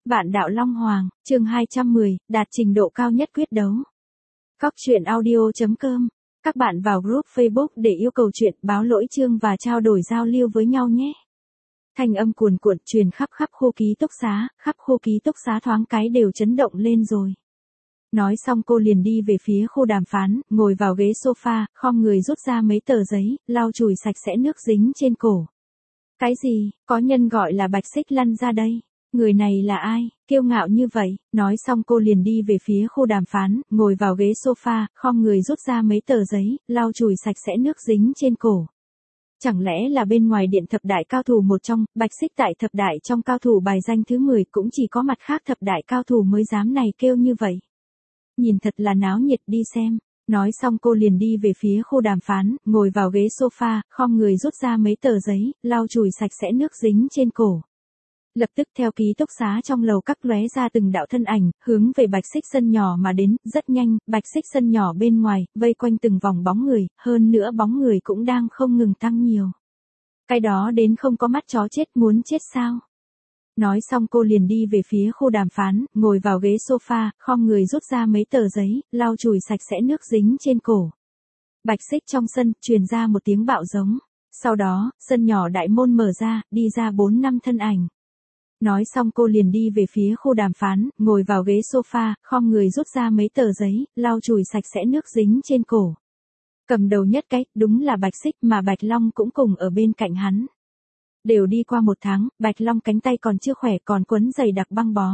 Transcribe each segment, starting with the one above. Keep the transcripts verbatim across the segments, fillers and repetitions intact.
Vạn đạo Long Hoàng, chương hai trăm mười, đạt trình độ cao nhất quyết đấu. Cóc truyện audio chấm com. Các bạn vào group Facebook để yêu cầu chuyện, báo lỗi chương và trao đổi giao lưu với nhau nhé. Thanh âm cuồn cuộn truyền khắp khắp khu ký túc xá, khắp khu ký túc xá thoáng cái đều chấn động lên rồi. Nói xong cô liền đi về phía khu đàm phán, ngồi vào ghế sofa, khom người rút ra mấy tờ giấy, lau chùi sạch sẽ nước dính trên cổ. Cái gì, có nhân gọi là Bạch Xích lăn ra đây. Người này là ai, kiêu ngạo như vậy, nói xong cô liền đi về phía khu đàm phán, ngồi vào ghế sofa, khom người rút ra mấy tờ giấy, lau chùi sạch sẽ nước dính trên cổ. Chẳng lẽ là bên ngoài điện thập đại cao thủ một trong, Bạch Xích tại thập đại trong cao thủ bài danh thứ mười cũng chỉ có mặt khác thập đại cao thủ mới dám này kêu như vậy. Nhìn thật là náo nhiệt, đi xem. Nói xong cô liền đi về phía khu đàm phán, ngồi vào ghế sofa, khom người rút ra mấy tờ giấy, lau chùi sạch sẽ nước dính trên cổ. Lập tức theo ký túc xá trong lầu các lóe ra từng đạo thân ảnh, hướng về Bạch Xích sân nhỏ mà đến, rất nhanh, Bạch Xích sân nhỏ bên ngoài, vây quanh từng vòng bóng người, hơn nữa bóng người cũng đang không ngừng tăng nhiều. Cái đó đến không có mắt chó chết muốn chết sao? Nói xong cô liền đi về phía khu đàm phán, ngồi vào ghế sofa, khom người rút ra mấy tờ giấy, lau chùi sạch sẽ nước dính trên cổ. Bạch Xích trong sân, truyền ra một tiếng bạo giống. Sau đó, sân nhỏ đại môn mở ra, đi ra bốn năm thân ảnh. Nói xong cô liền đi về phía khu đàm phán, ngồi vào ghế sofa, khom người rút ra mấy tờ giấy, lau chùi sạch sẽ nước dính trên cổ. Cầm đầu nhất cái, đúng là Bạch Xích mà Bạch Long cũng cùng ở bên cạnh hắn. Đều đi qua một tháng, Bạch Long cánh tay còn chưa khỏe còn quấn dày đặc băng bó.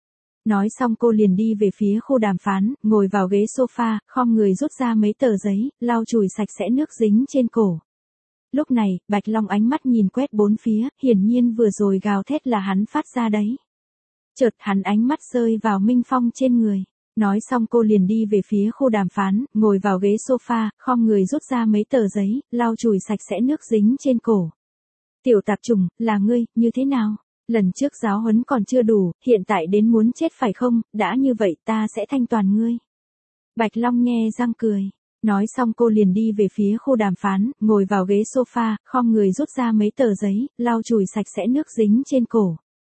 Nói xong cô liền đi về phía khu đàm phán, ngồi vào ghế sofa, khom người rút ra mấy tờ giấy, lau chùi sạch sẽ nước dính trên cổ. Lúc này, Bạch Long ánh mắt nhìn quét bốn phía, hiển nhiên vừa rồi gào thét là hắn phát ra đấy. Chợt hắn ánh mắt rơi vào Minh Phong trên người. Nói xong cô liền đi về phía khu đàm phán, ngồi vào ghế sofa, khom người rút ra mấy tờ giấy, lau chùi sạch sẽ nước dính trên cổ. Tiểu tạp trùng, là ngươi, như thế nào? Lần trước giáo huấn còn chưa đủ, hiện tại đến muốn chết phải không? Đã như vậy ta sẽ thanh toàn ngươi. Bạch Long nghe răng cười. Nói xong cô liền đi về phía khu đàm phán, ngồi vào ghế sofa, khom người rút ra mấy tờ giấy, lau chùi sạch sẽ nước dính trên cổ.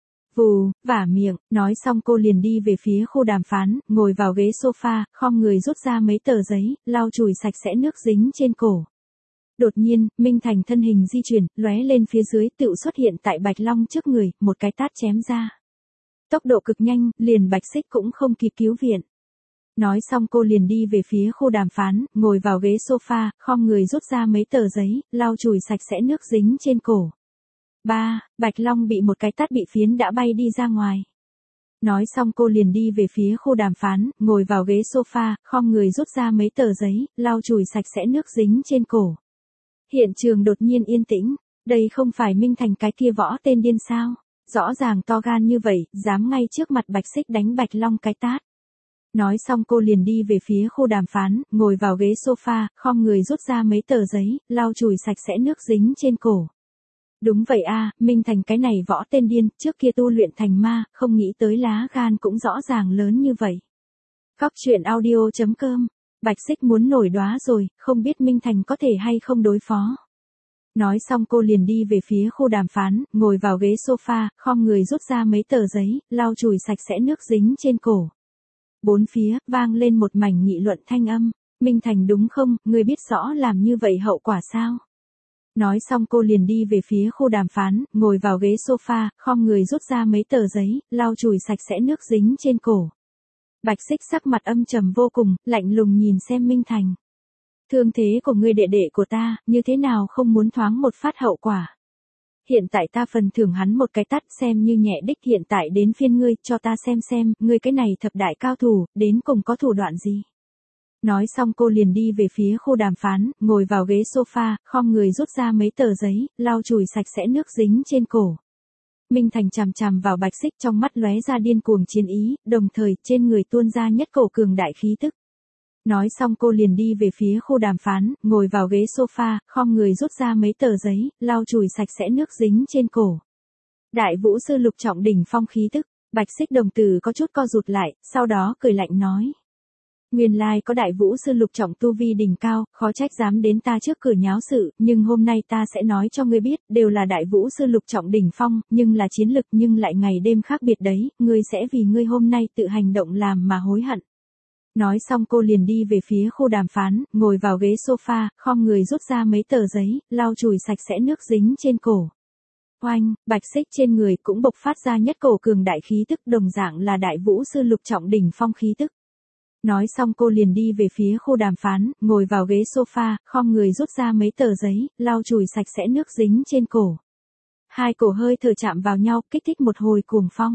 Vù, vả miệng, nói xong cô liền đi về phía khu đàm phán, ngồi vào ghế sofa, khom người rút ra mấy tờ giấy, lau chùi sạch sẽ nước dính trên cổ. Đột nhiên, Minh Thành thân hình di chuyển, lóe lên phía dưới, tựu xuất hiện tại Bạch Long trước người, một cái tát chém ra. Tốc độ cực nhanh, liền Bạch Xích cũng không kịp cứu viện. Nói xong cô liền đi về phía khu đàm phán, ngồi vào ghế sofa, khom người rút ra mấy tờ giấy, lau chùi sạch sẽ nước dính trên cổ. Ba, Bạch Long bị một cái tát bị phiến đã bay đi ra ngoài. Nói xong cô liền đi về phía khu đàm phán, ngồi vào ghế sofa, khom người rút ra mấy tờ giấy, lau chùi sạch sẽ nước dính trên cổ. Hiện trường đột nhiên yên tĩnh, đây không phải Minh Thành cái kia võ tên điên sao? Rõ ràng to gan như vậy, dám ngay trước mặt Bạch Xích đánh Bạch Long cái tát. Nói xong cô liền đi về phía khu đàm phán, ngồi vào ghế sofa, khom người rút ra mấy tờ giấy, lau chùi sạch sẽ nước dính trên cổ. Đúng vậy a, Minh Thành cái này võ tên điên, trước kia tu luyện thành ma, không nghĩ tới lá gan cũng rõ ràng lớn như vậy. Cóc truyện audio chấm com. Bạch Xích muốn nổi đóa rồi, không biết Minh Thành có thể hay không đối phó. Nói xong cô liền đi về phía khu đàm phán, ngồi vào ghế sofa, khom người rút ra mấy tờ giấy, lau chùi sạch sẽ nước dính trên cổ. Bốn phía, vang lên một mảnh nghị luận thanh âm. Minh Thành đúng không, ngươi biết rõ làm như vậy hậu quả sao? Nói xong cô liền đi về phía khu đàm phán, ngồi vào ghế sofa, khom người rút ra mấy tờ giấy, lau chùi sạch sẽ nước dính trên cổ. Bạch Xích sắc mặt âm trầm vô cùng, lạnh lùng nhìn xem Minh Thành. Thương thế của ngươi đệ đệ của ta, như thế nào không muốn thoáng một phát hậu quả. Hiện tại ta phần thưởng hắn một cái tát xem như nhẹ đích, hiện tại đến phiên ngươi, cho ta xem xem, ngươi cái này thập đại cao thủ, đến cùng có thủ đoạn gì. Nói xong cô liền đi về phía khu đàm phán, ngồi vào ghế sofa, khom người rút ra mấy tờ giấy, lau chùi sạch sẽ nước dính trên cổ. Minh Thành chằm chằm vào Bạch Xích, trong mắt lóe ra điên cuồng chiến ý, đồng thời trên người tuôn ra nhất cổ cường đại khí tức. Nói xong cô liền đi về phía khu đàm phán, ngồi vào ghế sofa, khom người rút ra mấy tờ giấy, lau chùi sạch sẽ nước dính trên cổ. Đại vũ sư lục trọng đỉnh phong khí tức, Bạch Xích đồng tử có chút co rụt lại, sau đó cười lạnh nói. Nguyên lai có đại vũ sư Lục Trọng tu vi đỉnh cao, khó trách dám đến ta trước cửa nháo sự, nhưng hôm nay ta sẽ nói cho ngươi biết, đều là đại vũ sư Lục Trọng đỉnh phong, nhưng là chiến lực nhưng lại ngày đêm khác biệt đấy, ngươi sẽ vì ngươi hôm nay tự hành động làm mà hối hận. Nói xong cô liền đi về phía khu đàm phán, ngồi vào ghế sofa, khom người rút ra mấy tờ giấy, lau chùi sạch sẽ nước dính trên cổ. Oanh, bạch xích trên người cũng bộc phát ra nhất cổ cường đại khí tức, đồng dạng là đại vũ sư Lục Trọng đỉnh phong khí tức. Nói xong cô liền đi về phía khu đàm phán, ngồi vào ghế sofa, khom người rút ra mấy tờ giấy, lau chùi sạch sẽ nước dính trên cổ. Hai cổ hơi thở chạm vào nhau, kích thích một hồi cuồng phong.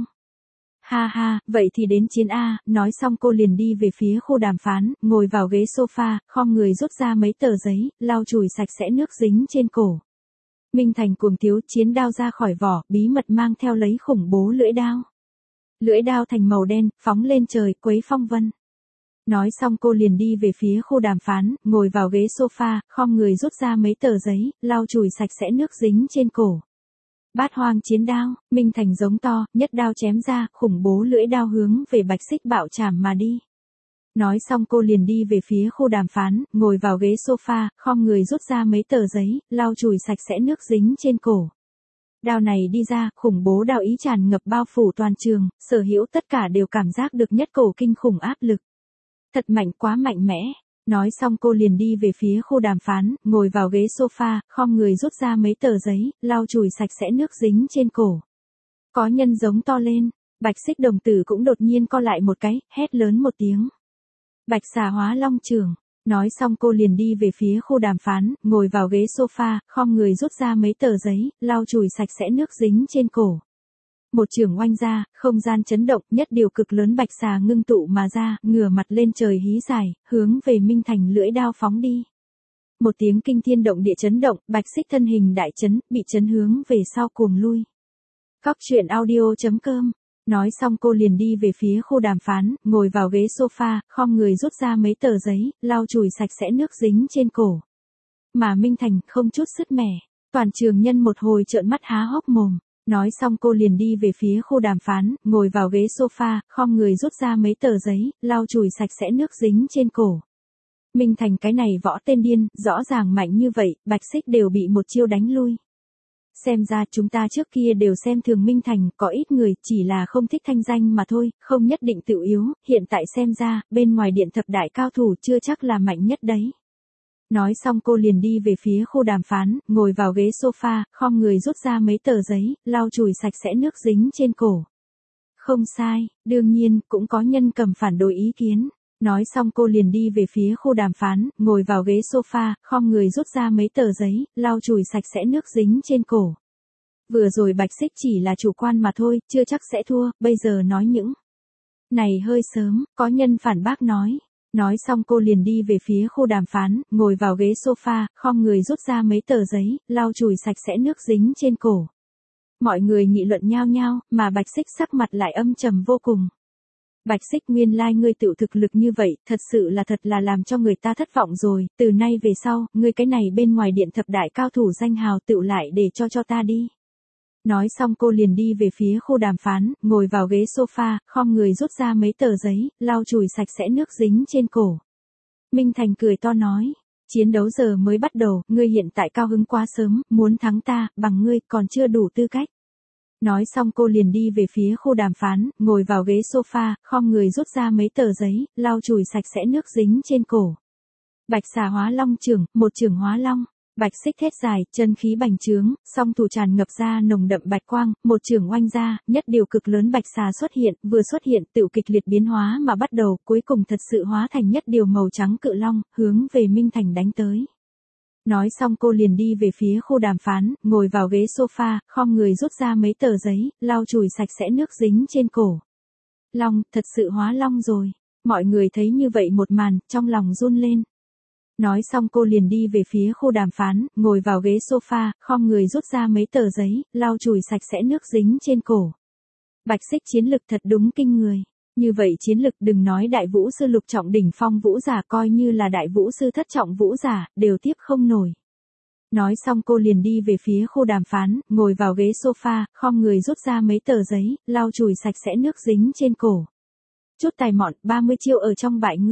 Ha ha, vậy thì đến chiến A, nói xong cô liền đi về phía khu đàm phán, ngồi vào ghế sofa, khom người rút ra mấy tờ giấy, lau chùi sạch sẽ nước dính trên cổ. Minh Thành cuồng tiếu, chiến đao ra khỏi vỏ, bí mật mang theo lấy khủng bố lưỡi đao. Lưỡi đao thành màu đen, phóng lên trời, quấy phong vân. Nói xong cô liền đi về phía khu đàm phán, ngồi vào ghế sofa, khom người rút ra mấy tờ giấy, lau chùi sạch sẽ nước dính trên cổ. Bát hoang chiến đao, Minh Thành giống to, nhất đao chém ra, khủng bố lưỡi đao hướng về bạch xích bạo chảm mà đi. Nói xong cô liền đi về phía khu đàm phán, ngồi vào ghế sofa, khom người rút ra mấy tờ giấy, lau chùi sạch sẽ nước dính trên cổ. Đao này đi ra, khủng bố đao ý tràn ngập bao phủ toàn trường, sở hữu tất cả đều cảm giác được nhất cổ kinh khủng áp lực. Thật mạnh, quá mạnh mẽ. Nói xong cô liền đi về phía khu đàm phán, ngồi vào ghế sofa, khom người rút ra mấy tờ giấy, lau chùi sạch sẽ nước dính trên cổ. Có nhân giống to lên, bạch xích đồng tử cũng đột nhiên co lại một cái, hét lớn một tiếng. Bạch xà hóa long trường. Nói xong cô liền đi về phía khu đàm phán, ngồi vào ghế sofa, khom người rút ra mấy tờ giấy, lau chùi sạch sẽ nước dính trên cổ. Một trường oanh ra, không gian chấn động, nhất điều cực lớn bạch xà ngưng tụ mà ra, ngửa mặt lên trời hí dài, hướng về Minh Thành lưỡi đao phóng đi. Một tiếng kinh thiên động địa chấn động, bạch xích thân hình đại chấn, bị chấn hướng về sau cuồng lui. Cóc truyện audio chấm com. Nói xong cô liền đi về phía khu đàm phán, ngồi vào ghế sofa, khom người rút ra mấy tờ giấy, lau chùi sạch sẽ nước dính trên cổ. Mà Minh Thành không chút sứt mẻ, toàn trường nhân một hồi trợn mắt há hốc mồm. Nói xong cô liền đi về phía khu đàm phán, ngồi vào ghế sofa, khom người rút ra mấy tờ giấy, lau chùi sạch sẽ nước dính trên cổ. Minh Thành cái này võ tên điên, rõ ràng mạnh như vậy, bạch xích đều bị một chiêu đánh lui. Xem ra chúng ta trước kia đều xem thường Minh Thành, có ít người chỉ là không thích thanh danh mà thôi, không nhất định tự yếu, hiện tại xem ra, bên ngoài điện thập đại cao thủ chưa chắc là mạnh nhất đấy. Nói xong cô liền đi về phía khu đàm phán, ngồi vào ghế sofa, khom người rút ra mấy tờ giấy, lau chùi sạch sẽ nước dính trên cổ. Không sai, đương nhiên, cũng có nhân cầm phản đối ý kiến. Nói xong cô liền đi về phía khu đàm phán, ngồi vào ghế sofa, khom người rút ra mấy tờ giấy, lau chùi sạch sẽ nước dính trên cổ. Vừa rồi bạch xích chỉ là chủ quan mà thôi, chưa chắc sẽ thua, bây giờ nói những này hơi sớm, có nhân phản bác nói. Nói xong cô liền đi về phía khu đàm phán, ngồi vào ghế sofa, khom người rút ra mấy tờ giấy, lau chùi sạch sẽ nước dính trên cổ. Mọi người nghị luận nhao nhao, mà bạch xích sắc mặt lại âm trầm vô cùng. Bạch xích nguyên lai ngươi tự thực lực như vậy, thật sự là thật là làm cho người ta thất vọng rồi, từ nay về sau, ngươi cái này bên ngoài điện thập đại cao thủ danh hào tự lại để cho cho ta đi. Nói xong cô liền đi về phía khu đàm phán, ngồi vào ghế sofa, khom người rút ra mấy tờ giấy, lau chùi sạch sẽ nước dính trên cổ. Minh Thành cười to nói, chiến đấu giờ mới bắt đầu, ngươi hiện tại cao hứng quá sớm, muốn thắng ta, bằng ngươi còn chưa đủ tư cách. Nói xong cô liền đi về phía khu đàm phán, ngồi vào ghế sofa, khom người rút ra mấy tờ giấy, lau chùi sạch sẽ nước dính trên cổ. Bạch xà hóa long trưởng, một trưởng hóa long. Bạch xích thét dài, chân khí bành trướng, song thủ tràn ngập ra nồng đậm bạch quang, một trường oanh ra, nhất điều cực lớn bạch xà xuất hiện, vừa xuất hiện tự kịch liệt biến hóa mà bắt đầu, cuối cùng thật sự hóa thành nhất điều màu trắng cự long, hướng về Minh Thành đánh tới. Nói xong cô liền đi về phía khu đàm phán, ngồi vào ghế sofa, khom người rút ra mấy tờ giấy, lau chùi sạch sẽ nước dính trên cổ. Long, thật sự hóa long rồi. Mọi người thấy như vậy một màn, trong lòng run lên. Nói xong cô liền đi về phía khu đàm phán, ngồi vào ghế sofa, khom người rút ra mấy tờ giấy, lau chùi sạch sẽ nước dính trên cổ. Bạch xích chiến lực thật đúng kinh người. Như vậy chiến lực đừng nói đại vũ sư Lục Trọng đỉnh phong vũ giả, coi như là đại vũ sư thất trọng vũ giả, đều tiếp không nổi. Nói xong cô liền đi về phía khu đàm phán, ngồi vào ghế sofa, khom người rút ra mấy tờ giấy, lau chùi sạch sẽ nước dính trên cổ. Chút tài mọn, ba mươi chiêu ở trong bại ngươi.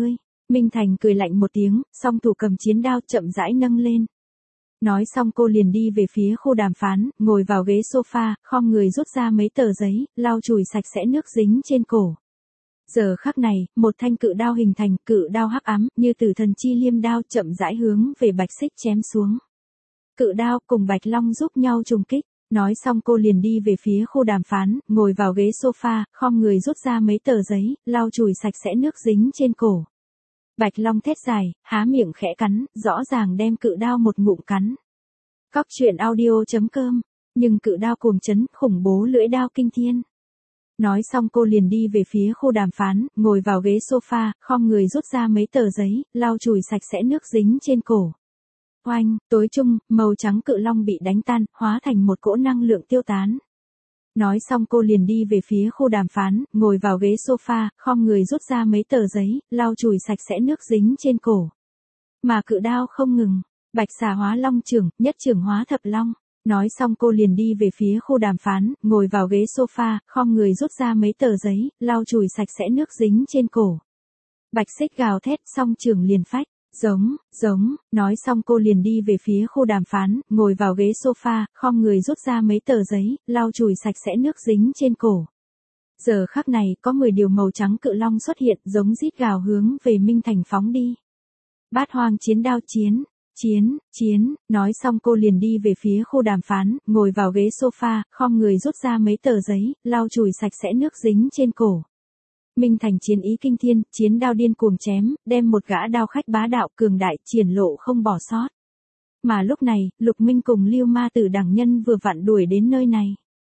Minh Thành cười lạnh một tiếng, song thủ cầm chiến đao chậm rãi nâng lên. Nói xong cô liền đi về phía khu đàm phán, ngồi vào ghế sofa, khom người rút ra mấy tờ giấy, lau chùi sạch sẽ nước dính trên cổ. Giờ khắc này, một thanh cự đao hình thành, cự đao hắc ám, như tử thần chi liêm đao chậm rãi hướng về Bạch Xích chém xuống. Cự đao cùng Bạch Long giúp nhau trùng kích. Nói xong cô liền đi về phía khu đàm phán, ngồi vào ghế sofa, khom người rút ra mấy tờ giấy, lau chùi sạch sẽ nước dính trên cổ. Bạch Long thét dài, há miệng khẽ cắn, rõ ràng đem cự đao một ngụm cắn. Cóc truyện audio chấm com, nhưng cự đao cuồng chấn, khủng bố lưỡi đao kinh thiên. Nói xong cô liền đi về phía khu đàm phán, ngồi vào ghế sofa, khom người rút ra mấy tờ giấy, lau chùi sạch sẽ nước dính trên cổ. Oanh, tối trung, màu trắng cự long bị đánh tan, hóa thành một cỗ năng lượng tiêu tán. Nói xong cô liền đi về phía khu đàm phán, ngồi vào ghế sofa, khom người rút ra mấy tờ giấy, lau chùi sạch sẽ nước dính trên cổ. Mà cự đao không ngừng, bạch xà hóa long trưởng, nhất trưởng hóa thập long. Nói xong cô liền đi về phía khu đàm phán, ngồi vào ghế sofa, khom người rút ra mấy tờ giấy, lau chùi sạch sẽ nước dính trên cổ. Bạch Xích gào thét, song trưởng liền phách. Giống, giống, nói xong cô liền đi về phía khu đàm phán, ngồi vào ghế sofa, khom người rút ra mấy tờ giấy, lau chùi sạch sẽ nước dính trên cổ. Giờ khắc này, có mười điều màu trắng cự long xuất hiện, giống rít gào hướng về Minh Thành phóng đi. Bát hoang chiến đao chiến, chiến, chiến, nói xong cô liền đi về phía khu đàm phán, ngồi vào ghế sofa, khom người rút ra mấy tờ giấy, lau chùi sạch sẽ nước dính trên cổ. Minh Thành chiến ý kinh thiên, chiến đao điên cuồng chém, đem một gã đao khách bá đạo cường đại triển lộ không bỏ sót. Mà lúc này, Lục Minh cùng Lưu Ma Tử đẳng nhân vừa vặn đuổi đến nơi này.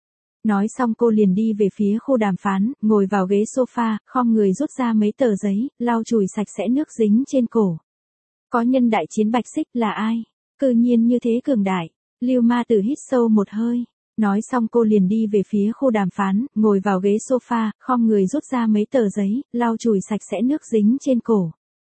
Nói xong cô liền đi về phía khu đàm phán, ngồi vào ghế sofa, khom người rút ra mấy tờ giấy, lau chùi sạch sẽ nước dính trên cổ. Có nhân đại chiến Bạch Xích là ai? Cư nhiên như thế cường đại. Lưu Ma Tử hít sâu một hơi. Nói xong cô liền đi về phía khu đàm phán, ngồi vào ghế sofa, khom người rút ra mấy tờ giấy, lau chùi sạch sẽ nước dính trên cổ.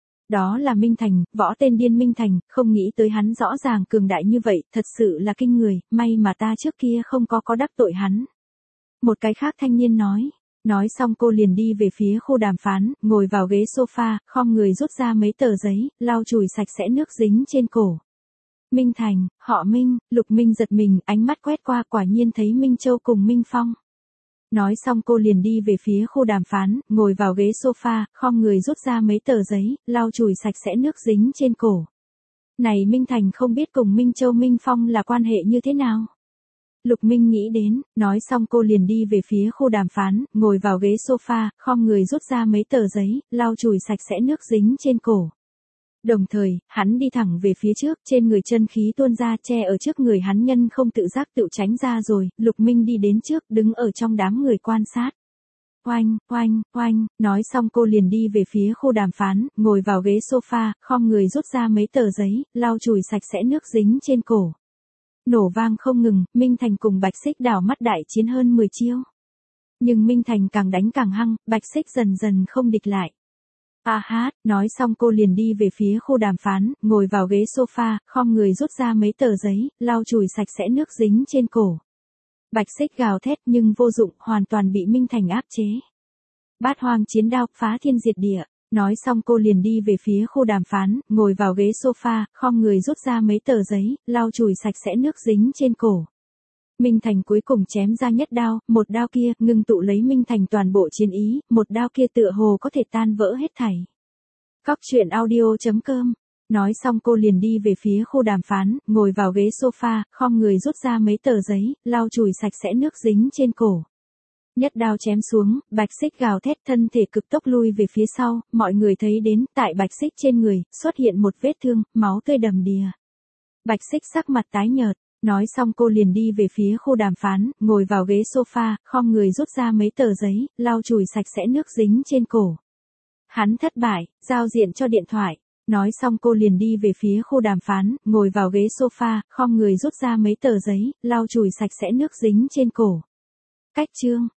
Đó là Minh Thành, võ tên điên Minh Thành, không nghĩ tới hắn rõ ràng cường đại như vậy, thật sự là kinh người, may mà ta trước kia không có có đắc tội hắn. Một cái khác thanh niên nói. Nói xong cô liền đi về phía khu đàm phán, ngồi vào ghế sofa, khom người rút ra mấy tờ giấy, lau chùi sạch sẽ nước dính trên cổ. Minh Thành, họ Minh, Lục Minh giật mình, ánh mắt quét qua quả nhiên thấy Minh Châu cùng Minh Phong. Nói xong cô liền đi về phía khu đàm phán, ngồi vào ghế sofa, khom người rút ra mấy tờ giấy, lau chùi sạch sẽ nước dính trên cổ. Này Minh Thành không biết cùng Minh Châu Minh Phong là quan hệ như thế nào? Lục Minh nghĩ đến, nói xong cô liền đi về phía khu đàm phán, ngồi vào ghế sofa, khom người rút ra mấy tờ giấy, lau chùi sạch sẽ nước dính trên cổ. Đồng thời, hắn đi thẳng về phía trước, trên người chân khí tuôn ra che ở trước người hắn nhân không tự giác tự tránh ra rồi, Lục Minh đi đến trước, đứng ở trong đám người quan sát. Oanh, oanh, oanh, nói xong cô liền đi về phía khu đàm phán, ngồi vào ghế sofa, khom người rút ra mấy tờ giấy, lau chùi sạch sẽ nước dính trên cổ. Nổ vang không ngừng, Minh Thành cùng Bạch Xích đảo mắt đại chiến hơn mười chiêu. Nhưng Minh Thành càng đánh càng hăng, Bạch Xích dần dần không địch lại. A hát, nói xong cô liền đi về phía khu đàm phán, ngồi vào ghế sofa, khom người rút ra mấy tờ giấy, lau chùi sạch sẽ nước dính trên cổ. Bạch Xích gào thét nhưng vô dụng, hoàn toàn bị Minh Thành áp chế. Bát hoang chiến đao, phá thiên diệt địa. Nói xong cô liền đi về phía khu đàm phán, ngồi vào ghế sofa, khom người rút ra mấy tờ giấy, lau chùi sạch sẽ nước dính trên cổ. Minh Thành cuối cùng chém ra nhất đao, một đao kia, ngưng tụ lấy Minh Thành toàn bộ chiến ý, một đao kia tựa hồ có thể tan vỡ hết thảy. Cóc truyện audio chấm com. Nói xong cô liền đi về phía khu đàm phán, ngồi vào ghế sofa, khom người rút ra mấy tờ giấy, lau chùi sạch sẽ nước dính trên cổ. Nhất đao chém xuống, Bạch Xích gào thét thân thể cực tốc lui về phía sau, mọi người thấy đến, tại Bạch Xích trên người, xuất hiện một vết thương, máu tươi đầm đìa. Bạch Xích sắc mặt tái nhợt, nói xong cô liền đi về phía khu đàm phán, ngồi vào ghế sofa, khom người rút ra mấy tờ giấy, lau chùi sạch sẽ nước dính trên cổ. Hắn thất bại, giao diện cho điện thoại. Nói xong cô liền đi về phía khu đàm phán, ngồi vào ghế sofa, khom người rút ra mấy tờ giấy, lau chùi sạch sẽ nước dính trên cổ. Cách chương